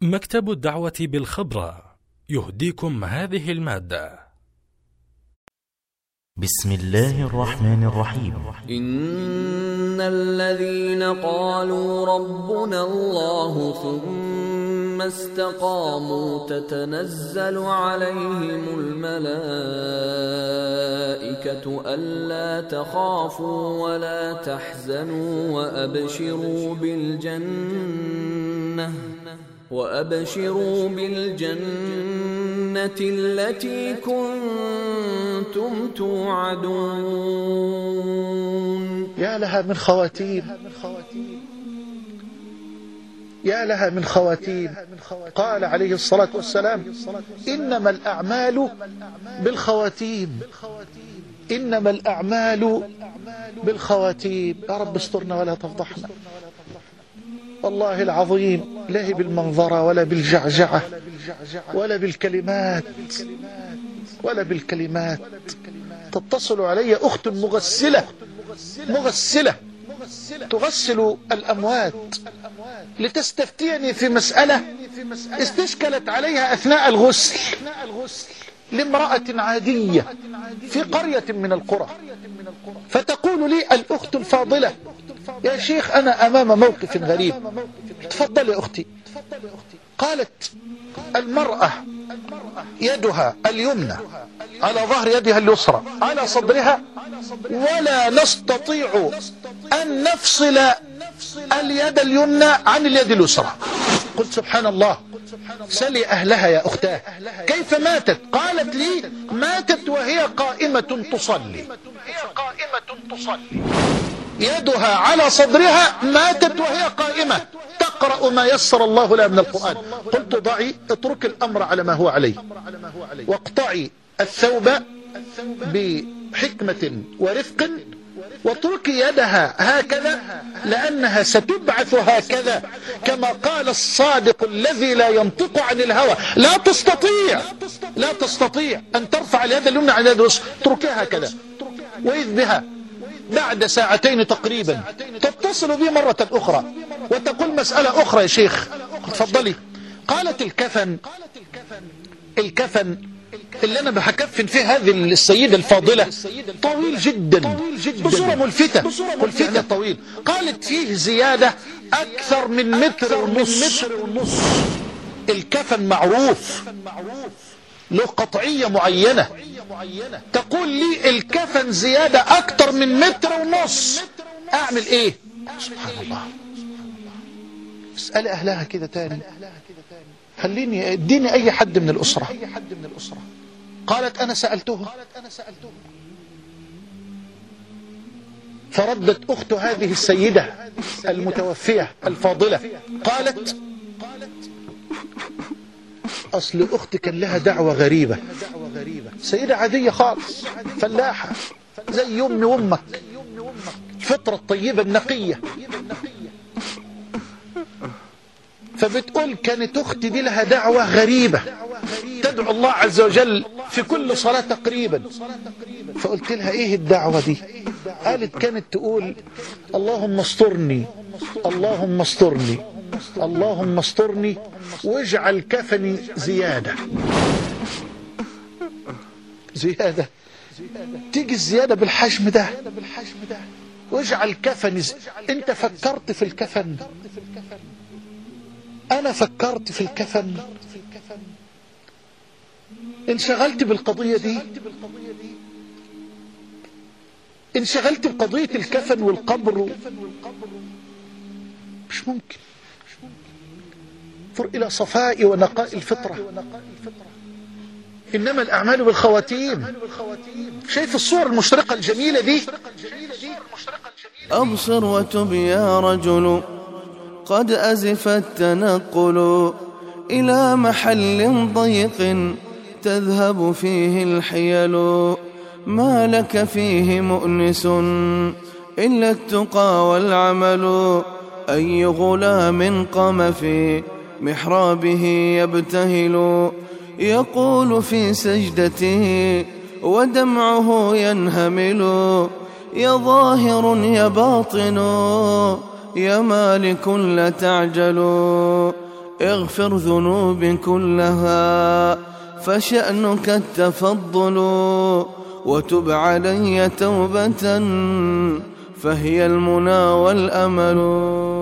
مكتب الدعوة بالخبرة يهديكم هذه المادة. بسم الله الرحمن الرحيم. إن الذين قالوا ربنا الله ثم استقاموا تتنزل عليهم الملائكة ألا تخافوا ولا تحزنوا وأبشروا بالجنة التي كنتم توعدون. يا لها من خواتيم، يا لها من خواتيم. قال عليه الصلاة والسلام: إنما الأعمال بالخواتيم، إنما الأعمال بالخواتيم. يا رب استرنا ولا تفضحنا. والله العظيم لا بالمنظرة ولا بالجعجعة ولا بالكلمات ولا بالكلمات. تتصل علي أخت مغسلة تغسل الأموات لتستفتيني في مسألة استشكلت عليها أثناء الغسل لامرأة عادية في قرية من القرى، فتقول لي الأخت الفاضلة: يا شيخ أنا أمام موقف غريب. تفضل يا أختي. قالت: المرأة يدها اليمنى على ظهر يدها اليسرى على صدرها، ولا نستطيع أن نفصل اليد اليمنى عن اليد اليسرى. قلت: سبحان الله، سلي أهلها يا أختاه، كيف ماتت؟ قالت لي: ماتت وهي قائمة تصلي، يدها على صدرها، ماتت وهي قائمة تقرأ ما يسر الله لها من القرآن. قلت: ضعي، اترك الأمر على ما هو عليه، واقطعي الثوب بحكمة ورفق، واتركي يدها هكذا، لأنها ستبعث هكذا كما قال الصادق الذي لا ينطق عن الهوى: لا تستطيع أن ترفع اليد اليمنى عن اليد اليسرى، اتركيها هكذا. وإذ بها بعد ساعتين تقريبا تتصل بي مرة أخرى وتقول: مسألة أخرى يا شيخ. تفضلي. قالت: الكفن اللي أنا بكفن فيه هذه السيدة الفاضلة طويل جدا بصورة ملفتة طويل. قالت: فيه زيادة أكثر من متر ونص. الكفن معروف له قطعية معينة. تقول لي الكفن زيادة أكثر من متر ونص، أعمل إيه؟ سبحان الله. اسأل أهلها كده تاني، خليني اديني أي حد من الأسرة. قالت: أنا سألته. فردت أخت هذه السيدة المتوفية الفاضلة قالت: أصل أختي كان لها دعوة غريبة، سيدة عادية خالص، فلاحة زي أمي وأمك، الفطرة الطيبة النقية. فبتقول: كانت أختي دي لها دعوة غريبة، تدعو الله عز وجل في كل صلاة تقريبا. فقلت لها: إيه الدعوة دي؟ قالت: كانت تقول: اللهم استرني، اللهم استرني، اللهم استرني، واجعل كفني زيادة. تيجي الزيادة بالحجم ده، واجعل كفني انت فكرت في الكفن؟ انا فكرت في الكفن، انشغلت بالقضية دي، انشغلت بقضية الكفن والقبر. مش ممكن. انظر إلى صفاء ونقاء الفطرة. إنما الأعمال بالخواتيم. شايف الصور المشرقة الجميلة دي؟ أبصر وتب يا رجل، قد أزف التنقل إلى محل ضيق تذهب فيه الحيل، ما لك فيه مؤنس إلا التقى والعمل. أي غلام قام في محرابه يبتهل، يقول في سجدته ودمعه ينهمل: يا ظاهر يا باطن يا مالك لا تعجل. اغفر ذنوبي كلها فشأنك التفضل، وتب علي توبة فهي المنى والأمل.